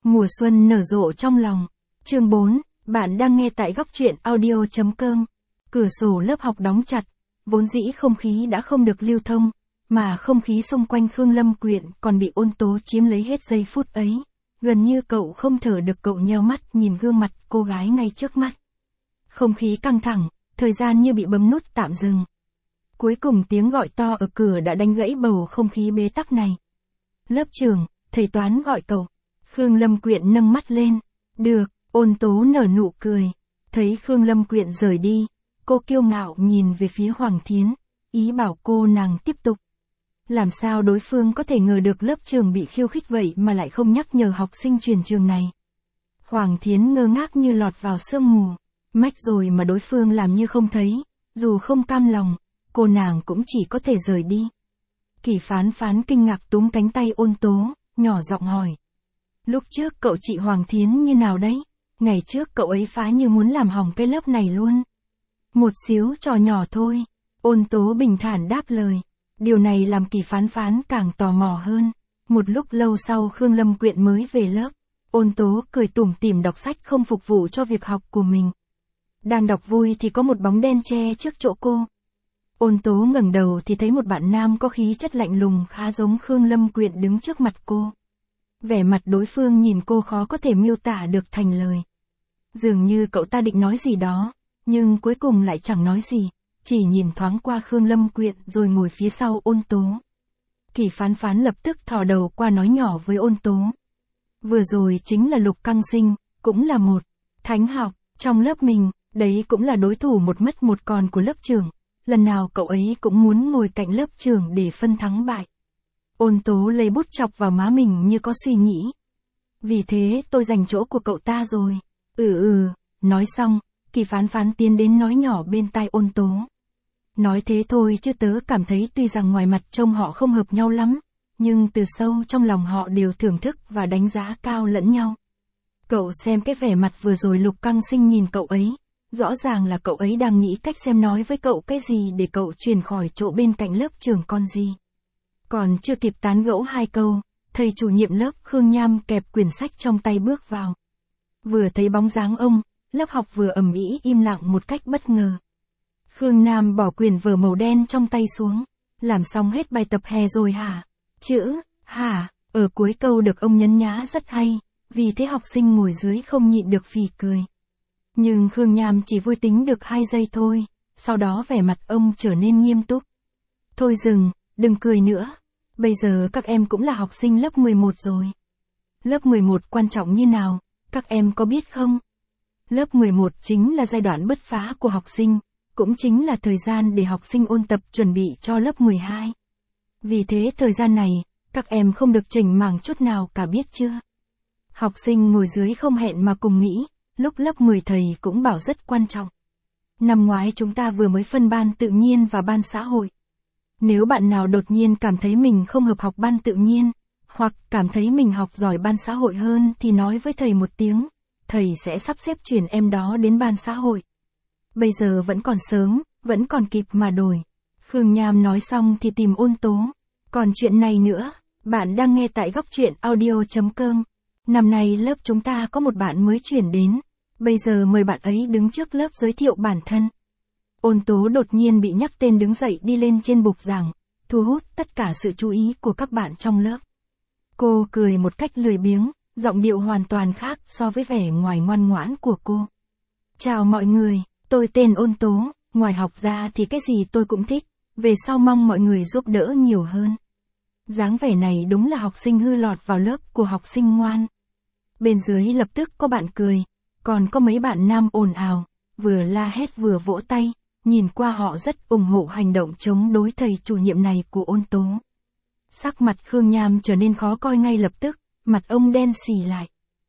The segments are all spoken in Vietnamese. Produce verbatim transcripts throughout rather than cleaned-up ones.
Mùa xuân nở rộ trong lòng. Chương bốn, bạn đang nghe tại góc truyện audio.com. Cửa sổ lớp học đóng chặt, vốn dĩ không khí đã không được lưu thông, mà không khí xung quanh Khương Lâm Quyện còn bị Ôn Tố chiếm lấy hết giây phút ấy. Gần như cậu không thở được, cậu nheo mắt nhìn gương mặt cô gái ngay trước mắt. Không khí căng thẳng, thời gian như bị bấm nút tạm dừng. Cuối cùng tiếng gọi to ở cửa đã đánh gãy bầu không khí bế tắc này. Lớp trưởng, thầy Toán gọi cậu. Khương Lâm Quyện nâng mắt lên. Được, Ôn Tố nở nụ cười. Thấy Khương Lâm Quyện rời đi, cô kiêu ngạo nhìn về phía Hoàng Thiến, ý bảo cô nàng tiếp tục. Làm sao đối phương có thể ngờ được lớp trưởng bị khiêu khích vậy mà lại không nhắc nhở học sinh chuyển trường này. Hoàng Thiến ngơ ngác như lọt vào sương mù, mách rồi mà đối phương làm như không thấy, dù không cam lòng, cô nàng cũng chỉ có thể rời đi. Kỳ Phán Phán kinh ngạc túm cánh tay Ôn Tố, nhỏ giọng hỏi. Lúc trước cậu chị Hoàng Thiến như nào đấy? Ngày trước cậu ấy phá như muốn làm hỏng cái lớp này luôn. Một xíu trò nhỏ thôi. Ôn Tố bình thản đáp lời. Điều này làm Kỳ Phán Phán càng tò mò hơn. Một lúc lâu sau Khương Lâm Quyện mới về lớp. Ôn Tố cười tủm tỉm đọc sách không phục vụ cho việc học của mình. Đang đọc vui thì có một bóng đen che trước chỗ cô. Ôn Tố ngẩng đầu thì thấy một bạn nam có khí chất lạnh lùng khá giống Khương Lâm Quyện đứng trước mặt cô. Vẻ mặt đối phương nhìn cô khó có thể miêu tả được thành lời. Dường như cậu ta định nói gì đó, nhưng cuối cùng lại chẳng nói gì, chỉ nhìn thoáng qua Khương Lâm Quyện rồi ngồi phía sau Ôn Tố. Kỳ Phán Phán lập tức thò đầu qua nói nhỏ với Ôn Tố. Vừa rồi chính là Lục Căng Sinh, cũng là một thánh học trong lớp mình, đấy cũng là đối thủ một mất một còn của lớp trưởng. Lần nào cậu ấy cũng muốn ngồi cạnh lớp trưởng để phân thắng bại. Ôn Tố lấy bút chọc vào má mình như có suy nghĩ. Vì thế tôi giành chỗ của cậu ta rồi. Ừ ừ, nói xong, Kỳ Phán Phán tiến đến nói nhỏ bên tai Ôn Tố. Nói thế thôi chứ tớ cảm thấy tuy rằng ngoài mặt trông họ không hợp nhau lắm, nhưng từ sâu trong lòng họ đều thưởng thức và đánh giá cao lẫn nhau. Cậu xem cái vẻ mặt vừa rồi Lục Căng Sinh nhìn cậu ấy, rõ ràng là cậu ấy đang nghĩ cách xem nói với cậu cái gì để cậu chuyển khỏi chỗ bên cạnh lớp trưởng con gì. Còn chưa kịp tán gẫu hai câu, thầy chủ nhiệm lớp Khương Nham kẹp quyển sách trong tay bước vào. Vừa thấy bóng dáng ông, lớp học vừa ầm ĩ im lặng một cách bất ngờ. Khương Nam bỏ quyển vở màu đen trong tay xuống. Làm xong hết bài tập hè rồi hả? Chữ, hả, ở cuối câu được ông nhấn nhá rất hay, vì thế học sinh ngồi dưới không nhịn được phì cười. Nhưng Khương Nham chỉ vui tính được hai giây thôi, sau đó vẻ mặt ông trở nên nghiêm túc. Thôi dừng, đừng cười nữa. Bây giờ các em cũng là học sinh lớp mười một rồi. Lớp mười một quan trọng như nào, các em có biết không? Lớp mười một chính là giai đoạn bứt phá của học sinh, cũng chính là thời gian để học sinh ôn tập chuẩn bị cho lớp mười hai. Vì thế thời gian này, các em không được chểnh mảng chút nào cả biết chưa? Học sinh ngồi dưới không hẹn mà cùng nghĩ, lúc lớp mười thầy cũng bảo rất quan trọng. Năm ngoái chúng ta vừa mới phân ban tự nhiên và ban xã hội. Nếu bạn nào đột nhiên cảm thấy mình không hợp học ban tự nhiên, hoặc cảm thấy mình học giỏi ban xã hội hơn thì nói với thầy một tiếng, thầy sẽ sắp xếp chuyển em đó đến ban xã hội. Bây giờ vẫn còn sớm, vẫn còn kịp mà đổi. Khương Nham nói xong thì tìm Ôn Tố. Còn chuyện này nữa, bạn đang nghe tại góc truyện audio.com. Năm nay lớp chúng ta có một bạn mới chuyển đến. Bây giờ mời bạn ấy đứng trước lớp giới thiệu bản thân. Ôn Tố đột nhiên bị nhắc tên đứng dậy đi lên trên bục giảng, thu hút tất cả sự chú ý của các bạn trong lớp. Cô cười một cách lười biếng, giọng điệu hoàn toàn khác so với vẻ ngoài ngoan ngoãn của cô. Chào mọi người, tôi tên Ôn Tố, ngoài học ra thì cái gì tôi cũng thích, về sau mong mọi người giúp đỡ nhiều hơn. Dáng vẻ này đúng là học sinh hư lọt vào lớp của học sinh ngoan. Bên dưới lập tức có bạn cười, còn có mấy bạn nam ồn ào, vừa la hét vừa vỗ tay, nhìn qua họ rất ủng hộ hành động chống đối thầy chủ nhiệm này của Ôn Tố. Sắc mặt Khương Nham trở nên khó coi ngay lập tức, mặt ông đen xì lại.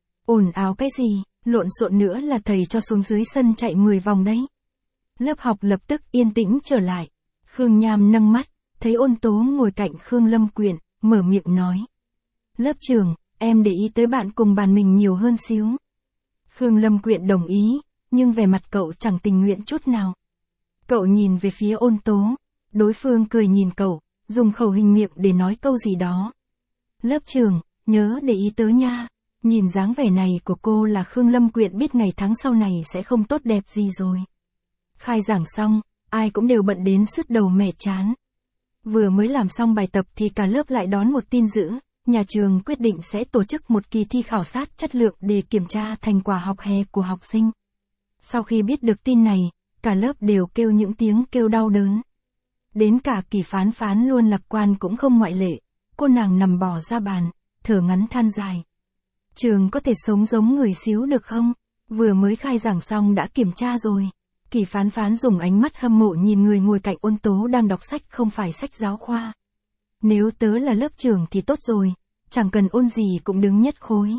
Ồn ào cái gì, lộn xộn nữa là thầy cho xuống dưới sân chạy mười vòng đấy. Lớp học lập tức yên tĩnh trở lại. Khương Nham nâng mắt, thấy Ôn Tố ngồi cạnh Khương Lâm Quyện, mở miệng nói. Lớp trưởng, em để ý tới bạn cùng bàn mình nhiều hơn xíu. Khương Lâm Quyện đồng ý, nhưng vẻ mặt cậu chẳng tình nguyện chút nào. Cậu nhìn về phía Ôn Tố, đối phương cười nhìn cậu, dùng khẩu hình miệng để nói câu gì đó. Lớp trưởng, nhớ để ý tớ nha. Nhìn dáng vẻ này của cô là Khương Lâm Quyện biết ngày tháng sau này sẽ không tốt đẹp gì rồi. Khai giảng xong, ai cũng đều bận đến sứt đầu mẻ chán. Vừa mới làm xong bài tập thì cả lớp lại đón một tin dữ, nhà trường quyết định sẽ tổ chức một kỳ thi khảo sát chất lượng để kiểm tra thành quả học hè của học sinh. Sau khi biết được tin này, cả lớp đều kêu những tiếng kêu đau đớn. Đến cả Kỳ Phán Phán luôn lạc quan cũng không ngoại lệ, cô nàng nằm bò ra bàn, thở ngắn than dài. Trường có thể sống giống người xíu được không? Vừa mới khai giảng xong đã kiểm tra rồi. Kỳ Phán Phán dùng ánh mắt hâm mộ nhìn người ngồi cạnh Ôn Tố đang đọc sách không phải sách giáo khoa. Nếu tớ là lớp trưởng thì tốt rồi, chẳng cần ôn gì cũng đứng nhất khối.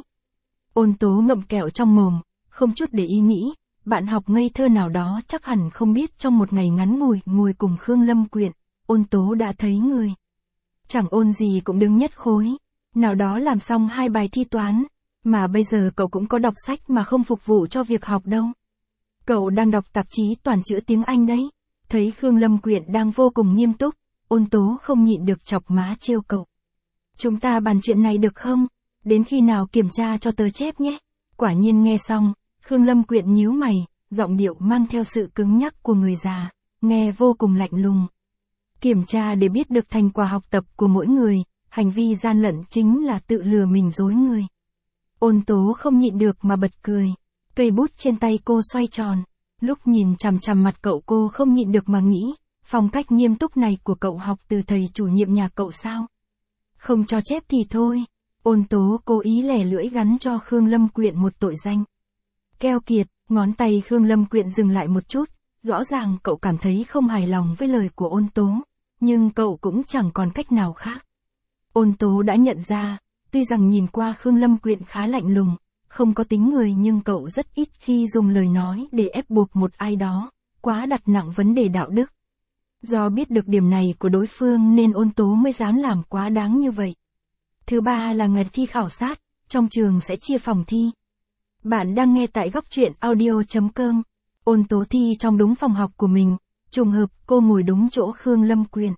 Ôn Tố ngậm kẹo trong mồm, không chút để ý nghĩ, bạn học ngây thơ nào đó chắc hẳn không biết trong một ngày ngắn ngủi ngồi cùng Khương Lâm Quyện, Ôn Tố đã thấy người. Chẳng ôn gì cũng đứng nhất khối, nào đó làm xong hai bài thi toán, mà bây giờ cậu cũng có đọc sách mà không phục vụ cho việc học đâu. Cậu đang đọc tạp chí toàn chữ tiếng Anh đấy. Thấy Khương Lâm Quyện đang vô cùng nghiêm túc, Ôn Tố không nhịn được chọc má trêu cậu. Chúng ta bàn chuyện này được không? Đến khi nào kiểm tra cho tớ chép nhé. Quả nhiên nghe xong, Khương Lâm Quyện nhíu mày, giọng điệu mang theo sự cứng nhắc của người già, nghe vô cùng lạnh lùng. Kiểm tra để biết được thành quả học tập của mỗi người, hành vi gian lận chính là tự lừa mình dối người. Ôn Tố không nhịn được mà bật cười. Cây bút trên tay cô xoay tròn. Lúc nhìn chằm chằm mặt cậu cô không nhịn được mà nghĩ, phong cách nghiêm túc này của cậu học từ thầy chủ nhiệm nhà cậu sao? Không cho chép thì thôi. Ôn Tố cố ý lẻ lưỡi gắn cho Khương Lâm Quyện một tội danh. Keo kiệt, ngón tay Khương Lâm Quyện dừng lại một chút, rõ ràng cậu cảm thấy không hài lòng với lời của Ôn Tố, nhưng cậu cũng chẳng còn cách nào khác. Ôn Tố đã nhận ra, tuy rằng nhìn qua Khương Lâm Quyện khá lạnh lùng, không có tính người nhưng cậu rất ít khi dùng lời nói để ép buộc một ai đó, quá đặt nặng vấn đề đạo đức. Do biết được điểm này của đối phương nên Ôn Tố mới dám làm quá đáng như vậy. Thứ ba là ngày thi khảo sát, trong trường sẽ chia phòng thi. Bạn đang nghe tại góc truyện audio chấm com. Ôn Tố thi trong đúng phòng học của mình, trùng hợp cô ngồi đúng chỗ Khương Lâm Quyện.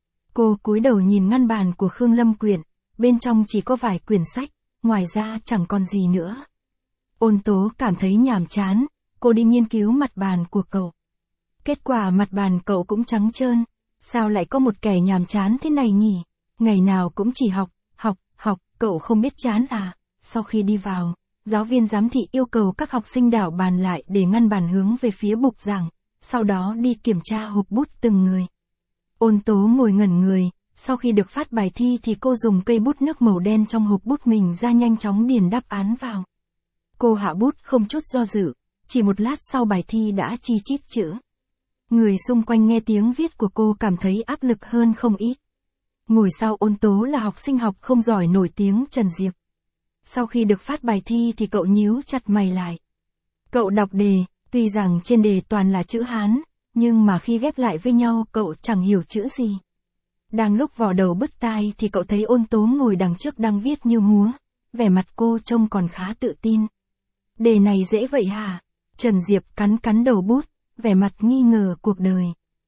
Cô cúi đầu nhìn ngăn bàn của Khương Lâm Quyện, bên trong chỉ có vài quyển sách, ngoài ra chẳng còn gì nữa. Ôn Tố cảm thấy nhàm chán, cô đi nghiên cứu mặt bàn của cậu. Kết quả mặt bàn cậu cũng trắng trơn, sao lại có một kẻ nhàm chán thế này nhỉ? Ngày nào cũng chỉ học, học, học, cậu không biết chán à? Sau khi đi vào, giáo viên giám thị yêu cầu các học sinh đảo bàn lại để ngăn bàn hướng về phía bục giảng, sau đó đi kiểm tra hộp bút từng người. Ôn Tố ngồi ngẩn người, sau khi được phát bài thi thì cô dùng cây bút nước màu đen trong hộp bút mình ra nhanh chóng điền đáp án vào. Cô hạ bút không chút do dự, chỉ một lát sau bài thi đã chi chít chữ. Người xung quanh nghe tiếng viết của cô cảm thấy áp lực hơn không ít. Ngồi sau Ôn Tố là học sinh học không giỏi nổi tiếng Trần Diệp. Sau khi được phát bài thi thì cậu nhíu chặt mày lại. Cậu đọc đề, tuy rằng trên đề toàn là chữ Hán, nhưng mà khi ghép lại với nhau cậu chẳng hiểu chữ gì. Đang lúc vò đầu bứt tai thì cậu thấy Ôn Tố ngồi đằng trước đang viết như múa, vẻ mặt cô trông còn khá tự tin. Đề này dễ vậy hả? Trần Diệp cắn cắn đầu bút, vẻ mặt nghi ngờ cuộc đời.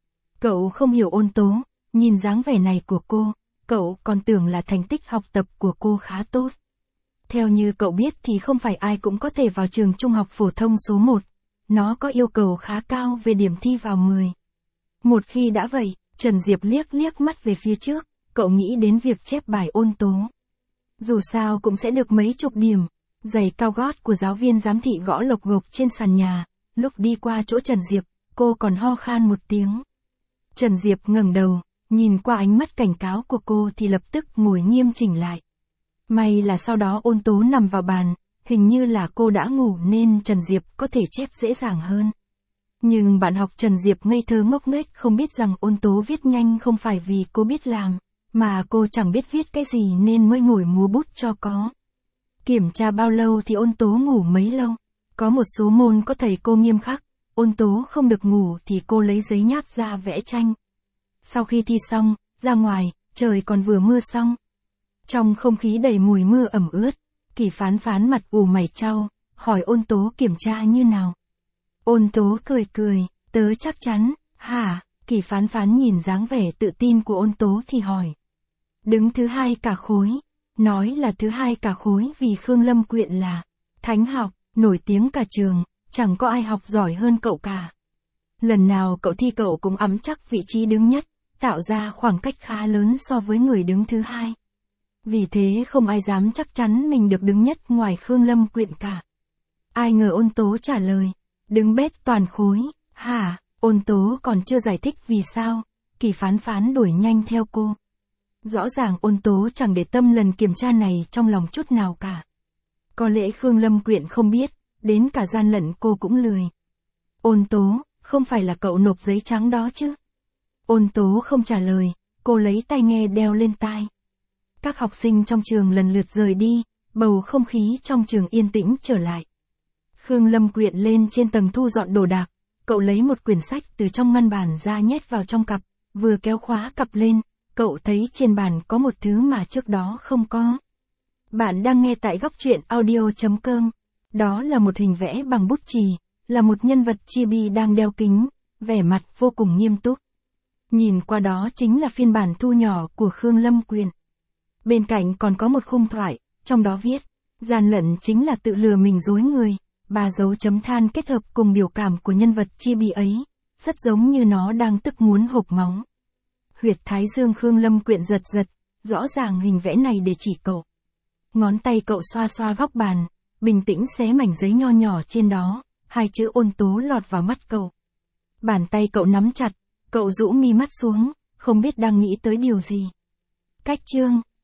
Cậu không hiểu Ôn Tố, nhìn dáng vẻ này của cô, cậu còn tưởng là thành tích học tập của cô khá tốt. Theo như cậu biết thì không phải ai cũng có thể vào trường trung học phổ thông số một, nó có yêu cầu khá cao về điểm thi vào mười. Một khi đã vậy, Trần Diệp liếc liếc mắt về phía trước, cậu nghĩ đến việc chép bài Ôn Tố. Dù sao cũng sẽ được mấy chục điểm. Giày cao gót của giáo viên giám thị gõ lộc gộc trên sàn nhà, lúc đi qua chỗ Trần Diệp, cô còn ho khan một tiếng. Trần Diệp ngẩng đầu, nhìn qua ánh mắt cảnh cáo của cô thì lập tức ngồi nghiêm chỉnh lại. May là sau đó Ôn Tố nằm vào bàn, hình như là cô đã ngủ nên Trần Diệp có thể chép dễ dàng hơn. Nhưng bạn học Trần Diệp ngây thơ ngốc nghếch không biết rằng Ôn Tố viết nhanh không phải vì cô biết làm, mà cô chẳng biết viết cái gì nên mới ngồi múa bút cho có. Kiểm tra bao lâu thì Ôn Tố ngủ mấy lâu. Có một số môn có thầy cô nghiêm khắc, Ôn Tố không được ngủ thì cô lấy giấy nháp ra vẽ tranh. Sau khi thi xong, ra ngoài, trời còn vừa mưa xong. Trong không khí đầy mùi mưa ẩm ướt, Kỳ Phán Phán mặt ủ mày chau, hỏi Ôn Tố kiểm tra như nào. Ôn Tố cười cười, tớ chắc chắn, hả? Kỳ Phán Phán nhìn dáng vẻ tự tin của Ôn Tố thì hỏi. Đứng thứ hai cả khối. Nói là thứ hai cả khối vì Khương Lâm Quyện là thánh học, nổi tiếng cả trường, chẳng có ai học giỏi hơn cậu cả. Lần nào cậu thi cậu cũng ẵm chắc vị trí đứng nhất, tạo ra khoảng cách khá lớn so với người đứng thứ hai. Vì thế không ai dám chắc chắn mình được đứng nhất ngoài Khương Lâm Quyện cả. Ai ngờ Ôn Tố trả lời, đứng bét toàn khối. Hả? Ôn Tố còn chưa giải thích vì sao, Kỳ Phán Phán đuổi nhanh theo cô. Rõ ràng Ôn Tố chẳng để tâm lần kiểm tra này trong lòng chút nào cả. Có lẽ Khương Lâm Quyện không biết, đến cả gian lận cô cũng lười. Ôn Tố, không phải là cậu nộp giấy trắng đó chứ? Ôn Tố không trả lời, cô lấy tai nghe đeo lên tai. Các học sinh trong trường lần lượt rời đi, bầu không khí trong trường yên tĩnh trở lại. Khương Lâm Quyện lên trên tầng thu dọn đồ đạc, cậu lấy một quyển sách từ trong ngăn bàn ra nhét vào trong cặp, vừa kéo khóa cặp lên, cậu thấy trên bàn có một thứ mà trước đó không có. Bạn đang nghe tại góc truyện audio chấm com. Đó là một hình vẽ bằng bút chì, là một nhân vật chibi đang đeo kính, vẻ mặt vô cùng nghiêm túc. Nhìn qua đó chính là phiên bản thu nhỏ của Khương Lâm Quyện. Bên cạnh còn có một khung thoại, trong đó viết, gian lận chính là tự lừa mình dối người, ba dấu chấm than kết hợp cùng biểu cảm của nhân vật chibi ấy, rất giống như nó đang tức muốn hộc máu. Huyệt thái dương Khương Lâm Quyện giật giật, rõ ràng hình vẽ này để chỉ cậu. Ngón tay cậu xoa xoa góc bàn, bình tĩnh xé mảnh giấy nho nhỏ trên đó, hai chữ Ôn Tố lọt vào mắt cậu. Bàn tay cậu nắm chặt, cậu rũ mi mắt xuống, không biết đang nghĩ tới điều gì. Cách chương